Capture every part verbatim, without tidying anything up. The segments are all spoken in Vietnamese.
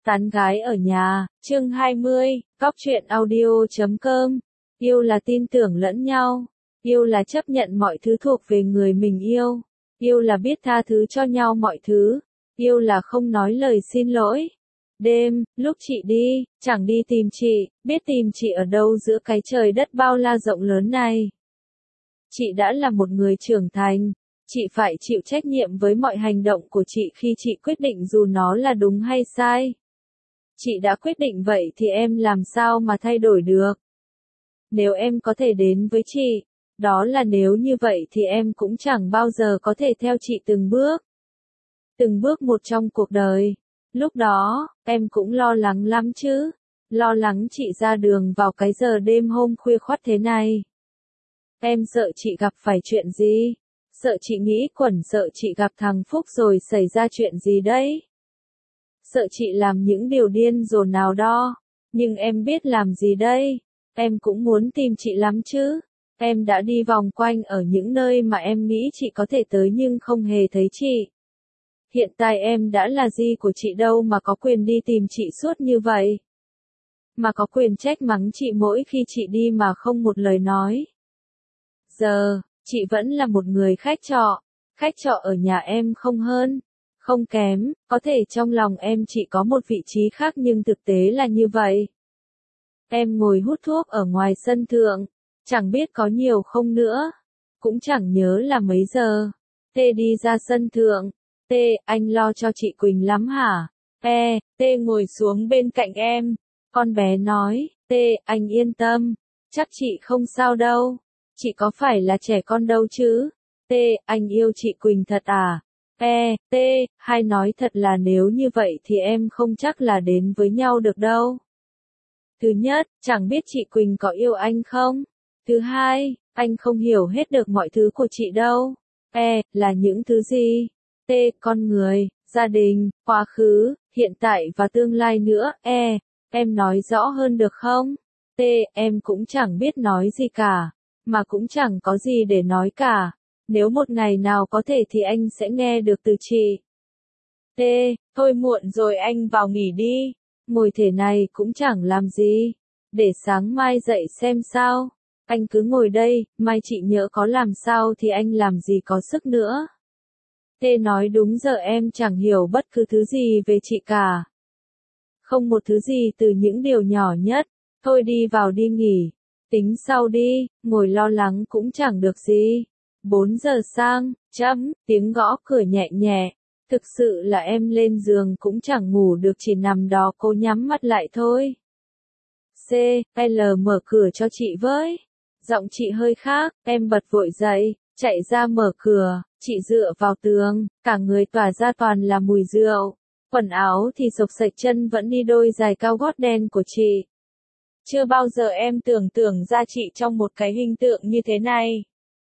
Tán gái ở nhà, chương hai mươi, Cóc truyện audio chấm com. Yêu là tin tưởng lẫn nhau. Yêu là chấp nhận mọi thứ thuộc về người mình yêu. Yêu là biết tha thứ cho nhau mọi thứ. Yêu là không nói lời xin lỗi. Đêm, lúc chị đi, chẳng đi tìm chị, biết tìm chị ở đâu giữa cái trời đất bao la rộng lớn này. Chị đã là một người trưởng thành. Chị phải chịu trách nhiệm với mọi hành động của chị khi chị quyết định dù nó là đúng hay sai. Chị đã quyết định vậy thì em làm sao mà thay đổi được. Nếu em có thể đến với chị, đó là nếu như vậy thì em cũng chẳng bao giờ có thể theo chị từng bước. Từng bước một trong cuộc đời. Lúc đó, em cũng lo lắng lắm chứ. Lo lắng chị ra đường vào cái giờ đêm hôm khuya khoắt thế này. Em sợ chị gặp phải chuyện gì? Sợ chị nghĩ quẩn, sợ chị gặp thằng Phúc rồi xảy ra chuyện gì đấy? Sợ chị làm những điều điên rồ nào đó. Nhưng em biết làm gì đây? Em cũng muốn tìm chị lắm chứ. Em đã đi vòng quanh ở những nơi mà em nghĩ chị có thể tới nhưng không hề thấy chị. Hiện tại em đã là gì của chị đâu mà có quyền đi tìm chị suốt như vậy. Mà có quyền trách mắng chị mỗi khi chị đi mà không một lời nói. Giờ, chị vẫn là một người khách trọ. Khách trọ ở nhà em không hơn, không kém, có thể trong lòng em chỉ có một vị trí khác nhưng thực tế là như vậy. Em ngồi hút thuốc ở ngoài sân thượng, chẳng biết có nhiều không nữa, cũng chẳng nhớ là mấy giờ. Tê đi ra sân thượng, Tê, anh lo cho chị Quỳnh lắm hả? E, Tê ngồi xuống bên cạnh em, con bé nói, Tê, anh yên tâm, chắc chị không sao đâu, chị có phải là trẻ con đâu chứ? Tê, anh yêu chị Quỳnh thật à? E, T, hay nói thật là nếu như vậy thì em không chắc là đến với nhau được đâu. Thứ nhất, chẳng biết chị Quỳnh có yêu anh không? Thứ hai, anh không hiểu hết được mọi thứ của chị đâu. E, là những thứ gì? T, con người, gia đình, quá khứ, hiện tại và tương lai nữa. E, em nói rõ hơn được không? T, em cũng chẳng biết nói gì cả, mà cũng chẳng có gì để nói cả. Nếu một ngày nào có thể thì anh sẽ nghe được từ chị. T, thôi muộn rồi anh vào nghỉ đi. Ngồi thế này cũng chẳng làm gì. Để sáng mai dậy xem sao. Anh cứ ngồi đây, mai chị nhỡ có làm sao thì anh làm gì có sức nữa. T nói đúng giờ em chẳng hiểu bất cứ thứ gì về chị cả. Không một thứ gì từ những điều nhỏ nhất. Thôi đi vào đi nghỉ. Tính sau đi, ngồi lo lắng cũng chẳng được gì. Bốn giờ sang, chấm, tiếng gõ cửa nhẹ nhẹ. Thực sự là em lên giường cũng chẳng ngủ được chỉ nằm đó cố nhắm mắt lại thôi. C, L mở cửa cho chị với. Giọng chị hơi khác, em bật vội dậy, chạy ra mở cửa, chị dựa vào tường, cả người tỏa ra toàn là mùi rượu. Quần áo thì xộc xệch, chân vẫn đi đôi giày cao gót đen của chị. Chưa bao giờ em tưởng tượng ra chị trong một cái hình tượng như thế này.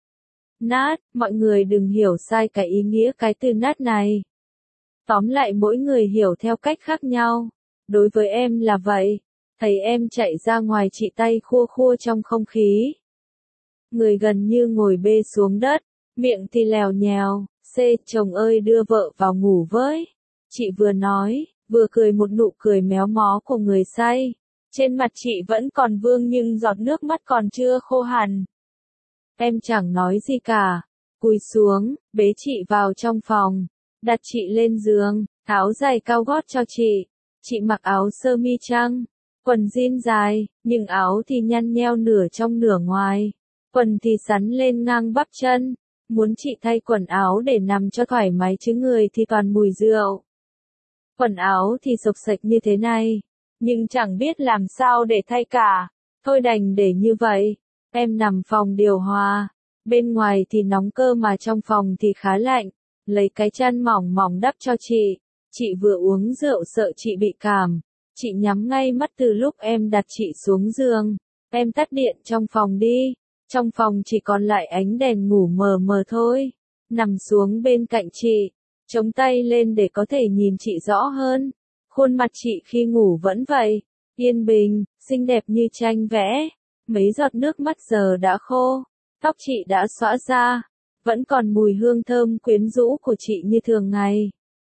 Nát, mọi người đừng hiểu sai cái ý nghĩa cái từ nát này. Tóm lại mỗi người hiểu theo cách khác nhau. Đối với em là vậy. Thấy em chạy ra ngoài chị tay khua khua trong không khí. Người gần như ngồi bê xuống đất, miệng thì lèo nhèo, C, chồng ơi đưa vợ vào ngủ với. Chị vừa nói, vừa cười một nụ cười méo mó của người say. Trên mặt chị vẫn còn vương nhưng giọt nước mắt còn chưa khô hẳn. Em chẳng nói gì cả, cúi xuống, bế chị vào trong phòng, đặt chị lên giường, tháo giày cao gót cho chị. Chị mặc áo sơ mi trắng, quần jean dài, nhưng áo thì nhăn nheo nửa trong nửa ngoài. Quần thì sắn lên ngang bắp chân. Muốn chị thay quần áo để nằm cho thoải mái chứ người thì toàn mùi rượu. Quần áo thì xộc xệch như thế này, nhưng chẳng biết làm sao để thay cả. Thôi đành để như vậy. Em nằm phòng điều hòa. Bên ngoài thì nóng cơ mà trong phòng thì khá lạnh. Lấy cái chăn mỏng mỏng đắp cho chị. Chị vừa uống rượu sợ chị bị cảm. Chị nhắm ngay mắt từ lúc em đặt chị xuống giường. Em tắt điện trong phòng đi. Trong phòng chỉ còn lại ánh đèn ngủ mờ mờ thôi. Nằm xuống bên cạnh chị. Chống tay lên để có thể nhìn chị rõ hơn. Khuôn mặt chị khi ngủ vẫn vậy. Yên bình, xinh đẹp như tranh vẽ. Mấy giọt nước mắt giờ đã khô. Tóc chị đã xõa ra. Vẫn còn mùi hương thơm quyến rũ của chị như thường ngày.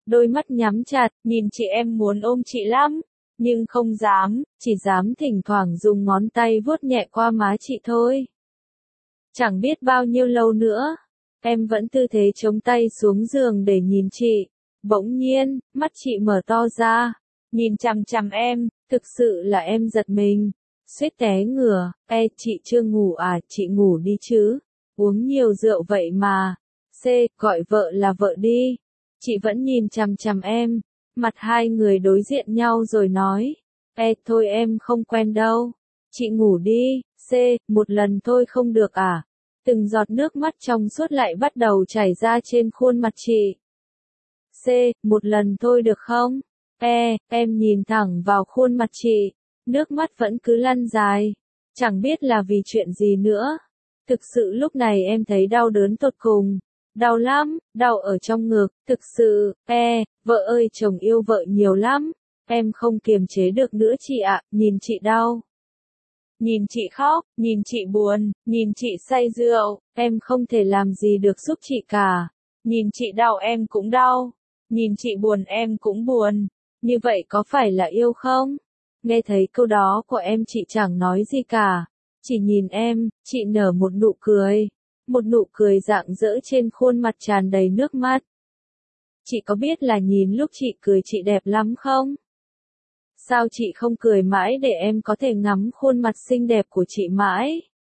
đôi mắt nhắm chặt, nhìn chị em muốn ôm chị lắm, nhưng không dám, chỉ dám thỉnh thoảng dùng ngón tay vuốt nhẹ qua má chị thôi. Chẳng biết bao nhiêu lâu nữa, em vẫn tư thế chống tay xuống giường để nhìn chị. Bỗng nhiên, mắt chị mở to ra, nhìn chằm chằm em, thực sự là em giật mình, suýt té ngửa. E, chị chưa ngủ à, chị ngủ đi chứ, uống nhiều rượu vậy mà. C, gọi vợ là vợ đi. Chị vẫn nhìn chằm chằm em, mặt hai người đối diện nhau rồi nói. E, thôi em không quen đâu, chị ngủ đi. C, một lần thôi không được à? Từng giọt nước mắt trong suốt lại bắt đầu chảy ra trên khuôn mặt chị. C, một lần thôi được không? E, em nhìn thẳng vào khuôn mặt chị, nước mắt vẫn cứ lăn dài. Chẳng biết là vì chuyện gì nữa. Thực sự lúc này em thấy đau đớn tột cùng. Đau lắm, đau ở trong ngực, thực sự. E, vợ ơi chồng yêu vợ nhiều lắm. Em không kiềm chế được nữa chị ạ, nhìn chị đau. Nhìn chị khóc, nhìn chị buồn, nhìn chị say rượu, em không thể làm gì được giúp chị cả. Nhìn chị đau em cũng đau, nhìn chị buồn em cũng buồn. Như vậy có phải là yêu không? Nghe thấy câu đó của em chị chẳng nói gì cả. Chỉ nhìn em, chị nở một nụ cười. Một nụ cười rạng rỡ trên khuôn mặt tràn đầy nước mắt. Chị có biết là nhìn lúc chị cười chị đẹp lắm không? Sao chị không cười mãi để em có thể ngắm khuôn mặt xinh đẹp của chị mãi?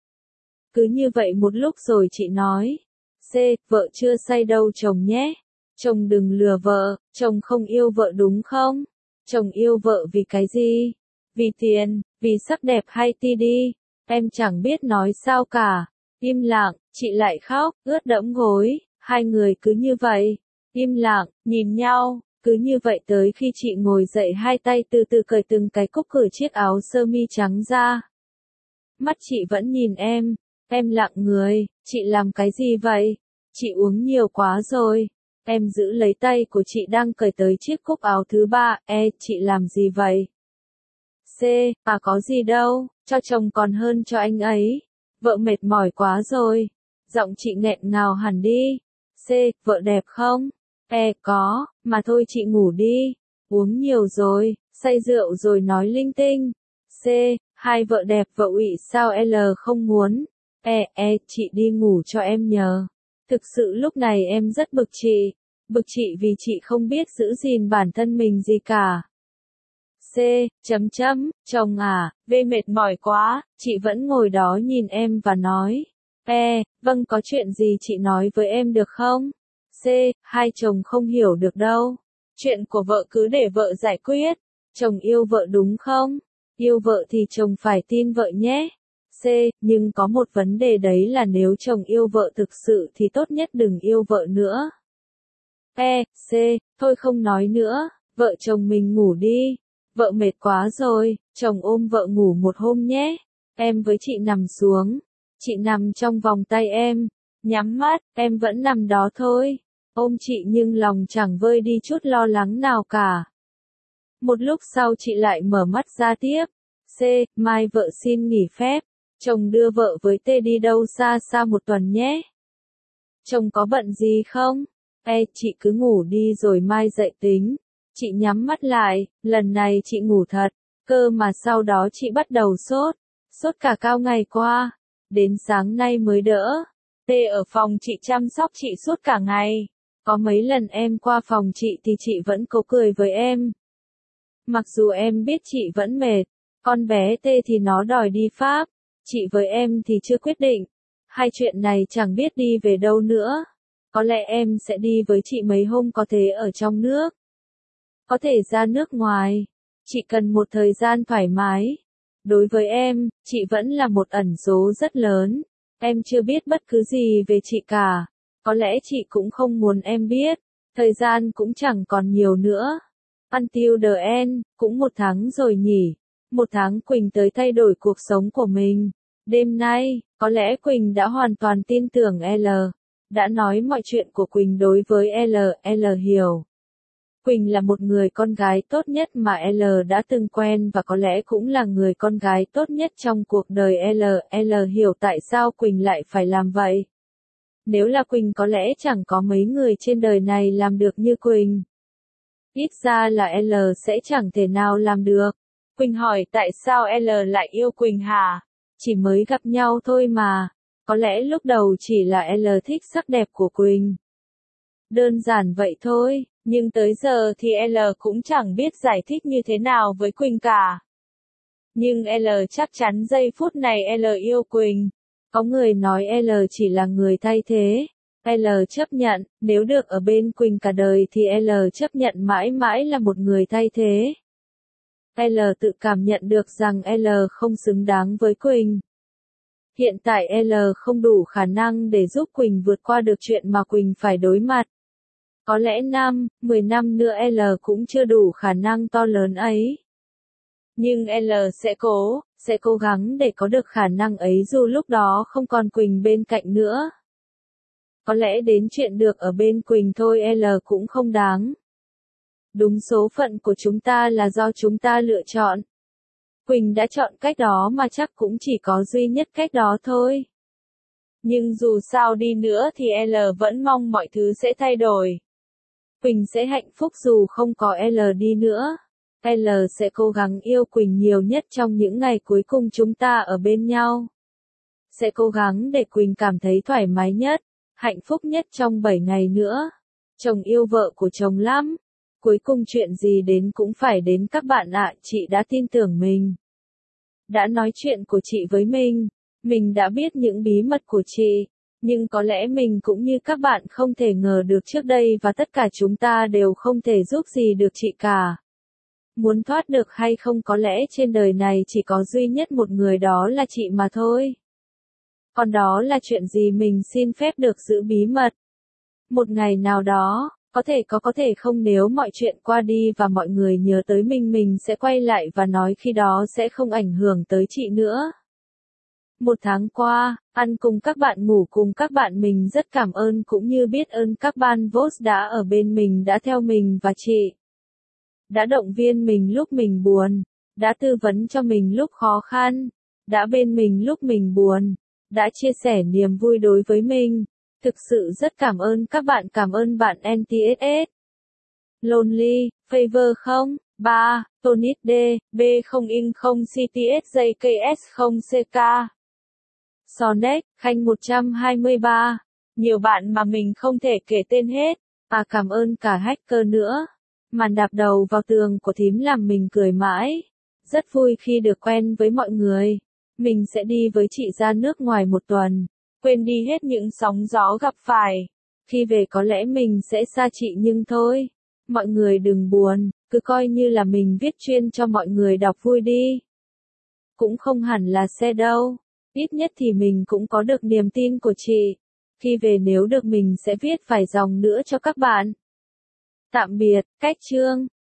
Cứ như vậy một lúc rồi chị nói. C, vợ chưa say đâu chồng nhé. Chồng đừng lừa vợ, chồng không yêu vợ đúng không? Chồng yêu vợ vì cái gì? Vì tiền, vì sắc đẹp hay ti đi? Em chẳng biết nói sao cả. Im lặng, chị lại khóc, ướt đẫm gối, hai người cứ như vậy. Im lặng, nhìn nhau. Cứ như vậy tới khi chị ngồi dậy hai tay từ từ cởi từng cái cúc cởi chiếc áo sơ mi trắng ra. Mắt chị vẫn nhìn em, em lặng người, chị làm cái gì vậy? Chị uống nhiều quá rồi. Em giữ lấy tay của chị đang cởi tới chiếc cúc áo thứ ba. E, chị làm gì vậy? C, à có gì đâu, cho chồng còn hơn cho anh ấy. Vợ mệt mỏi quá rồi. Giọng chị nghẹn ngào hẳn đi. C, vợ đẹp không? E, có, mà thôi chị ngủ đi. Uống nhiều rồi, say rượu rồi nói linh tinh. C, hai vợ đẹp vợ ủy sao L không muốn. E, e, chị đi ngủ cho em nhờ. Thực sự lúc này em rất bực chị. Bực chị vì chị không biết giữ gìn bản thân mình gì cả. C, chấm chấm, chồng à, V mệt mỏi quá, chị vẫn ngồi đó nhìn em và nói. E, vâng có chuyện gì chị nói với em được không? C, hai chồng không hiểu được đâu. Chuyện của vợ cứ để vợ giải quyết. Chồng yêu vợ đúng không? Yêu vợ thì chồng phải tin vợ nhé. C, nhưng có một vấn đề đấy là nếu chồng yêu vợ thực sự thì tốt nhất đừng yêu vợ nữa. E, C, thôi không nói nữa, vợ chồng mình ngủ đi. Vợ mệt quá rồi, chồng ôm vợ ngủ một hôm nhé. Em với chị nằm xuống. Chị nằm trong vòng tay em. Nhắm mắt, em vẫn nằm đó thôi. Ôm chị nhưng lòng chẳng vơi đi chút lo lắng nào cả. Một lúc sau chị lại mở mắt ra tiếp. C, mai vợ xin nghỉ phép. Chồng đưa vợ với T đi đâu xa xa một tuần nhé. Chồng có bận gì không? E, chị cứ ngủ đi rồi mai dậy tính. Chị nhắm mắt lại, lần này chị ngủ thật, cơ mà sau đó chị bắt đầu sốt, sốt cả cao ngày qua, đến sáng nay mới đỡ. T ở phòng chị chăm sóc chị suốt cả ngày, có mấy lần em qua phòng chị thì chị vẫn cố cười với em. Mặc dù em biết chị vẫn mệt, con bé T thì nó đòi đi Pháp, chị với em thì chưa quyết định, hai chuyện này chẳng biết đi về đâu nữa. Có lẽ em sẽ đi với chị mấy hôm có thể ở trong nước. Có thể ra nước ngoài, chị cần một thời gian thoải mái. Đối với em, chị vẫn là một ẩn số rất lớn. Em chưa biết bất cứ gì về chị cả. Có lẽ chị cũng không muốn em biết. Thời gian cũng chẳng còn nhiều nữa. Until the end, cũng một tháng rồi nhỉ. Một tháng Quỳnh tới thay đổi cuộc sống của mình. Đêm nay, có lẽ Quỳnh đã hoàn toàn tin tưởng L. Đã nói mọi chuyện của Quỳnh đối với L, L hiểu. Quỳnh là một người con gái tốt nhất mà L đã từng quen và có lẽ cũng là người con gái tốt nhất trong cuộc đời L. L hiểu tại sao Quỳnh lại phải làm vậy. Nếu là Quỳnh có lẽ chẳng có mấy người trên đời này làm được như Quỳnh. Ít ra là L sẽ chẳng thể nào làm được. Quỳnh hỏi tại sao L lại yêu Quỳnh hả? Chỉ mới gặp nhau thôi mà. Có lẽ lúc đầu chỉ là L thích sắc đẹp của Quỳnh. Đơn giản vậy thôi, nhưng tới giờ thì L cũng chẳng biết giải thích như thế nào với Quỳnh cả. Nhưng L chắc chắn giây phút này L yêu Quỳnh. Có người nói L chỉ là người thay thế. L chấp nhận, nếu được ở bên Quỳnh cả đời thì L chấp nhận mãi mãi là một người thay thế. L tự cảm nhận được rằng L không xứng đáng với Quỳnh. Hiện tại L không đủ khả năng để giúp Quỳnh vượt qua được chuyện mà Quỳnh phải đối mặt. Có lẽ năm, mười năm nữa L cũng chưa đủ khả năng to lớn ấy. Nhưng L sẽ cố, sẽ cố gắng để có được khả năng ấy dù lúc đó không còn Quỳnh bên cạnh nữa. Có lẽ đến chuyện được ở bên Quỳnh thôi L cũng không đáng. Đúng số phận của chúng ta là do chúng ta lựa chọn. Quỳnh đã chọn cách đó mà chắc cũng chỉ có duy nhất cách đó thôi. Nhưng dù sao đi nữa thì L vẫn mong mọi thứ sẽ thay đổi. Quỳnh sẽ hạnh phúc dù không có L đi nữa. L sẽ cố gắng yêu Quỳnh nhiều nhất trong những ngày cuối cùng chúng ta ở bên nhau. Sẽ cố gắng để Quỳnh cảm thấy thoải mái nhất, hạnh phúc nhất trong bảy ngày nữa. Chồng yêu vợ của chồng lắm. Cuối cùng chuyện gì đến cũng phải đến các bạn ạ, chị đã tin tưởng mình. Đã nói chuyện của chị với mình. Mình đã biết những bí mật của chị. Nhưng có lẽ mình cũng như các bạn không thể ngờ được trước đây và tất cả chúng ta đều không thể giúp gì được chị cả. Muốn thoát được hay không có lẽ trên đời này chỉ có duy nhất một người đó là chị mà thôi. Còn đó là chuyện gì mình xin phép được giữ bí mật. Một ngày nào đó, có thể có có thể không nếu mọi chuyện qua đi và mọi người nhớ tới mình mình sẽ quay lại và nói khi đó sẽ không ảnh hưởng tới chị nữa. Một tháng qua, ăn cùng các bạn ngủ cùng các bạn mình rất cảm ơn cũng như biết ơn các ban vote đã ở bên mình đã theo mình và chị. Đã động viên mình lúc mình buồn, đã tư vấn cho mình lúc khó khăn, đã bên mình lúc mình buồn, đã chia sẻ niềm vui đối với mình. Thực sự rất cảm ơn các bạn, cảm ơn bạn en tê ét ét. Lonely, Favor không, ba, Tonit D, B không in không C T S J K S không C K. Sonic, Khanh một trăm hai mươi ba. Nhiều bạn mà mình không thể kể tên hết. À cảm ơn cả hacker nữa. Màn đạp đầu vào tường của thím làm mình cười mãi. Rất vui khi được quen với mọi người. Mình sẽ đi với chị ra nước ngoài một tuần. Quên đi hết những sóng gió gặp phải. Khi về có lẽ mình sẽ xa chị nhưng thôi. Mọi người đừng buồn, cứ coi như là mình viết chuyên cho mọi người đọc vui đi. Cũng không hẳn là xe đâu. Ít nhất thì mình cũng có được niềm tin của chị. Khi về nếu được mình sẽ viết vài dòng nữa cho các bạn. Tạm biệt, cách chương.